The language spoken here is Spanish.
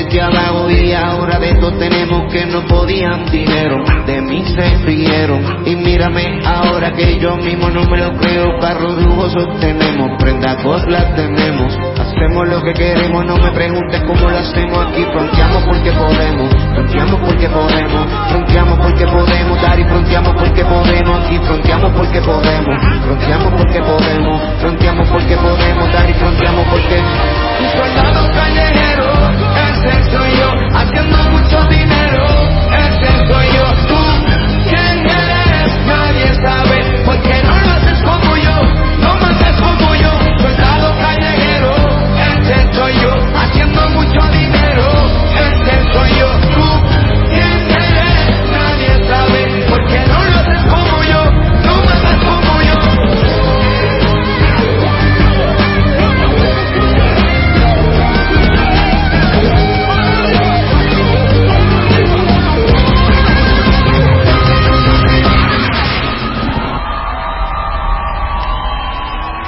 desde abajo y ahora de todo tenemos que no podían dinero. De mí se rieron y mírame ahora que yo mismo no me lo creo. Carros lujosos tenemos, prendas las tenemos. Hacemos lo que queremos, no me preguntes cómo lo hacemos, aquí fronteamos porque podemos.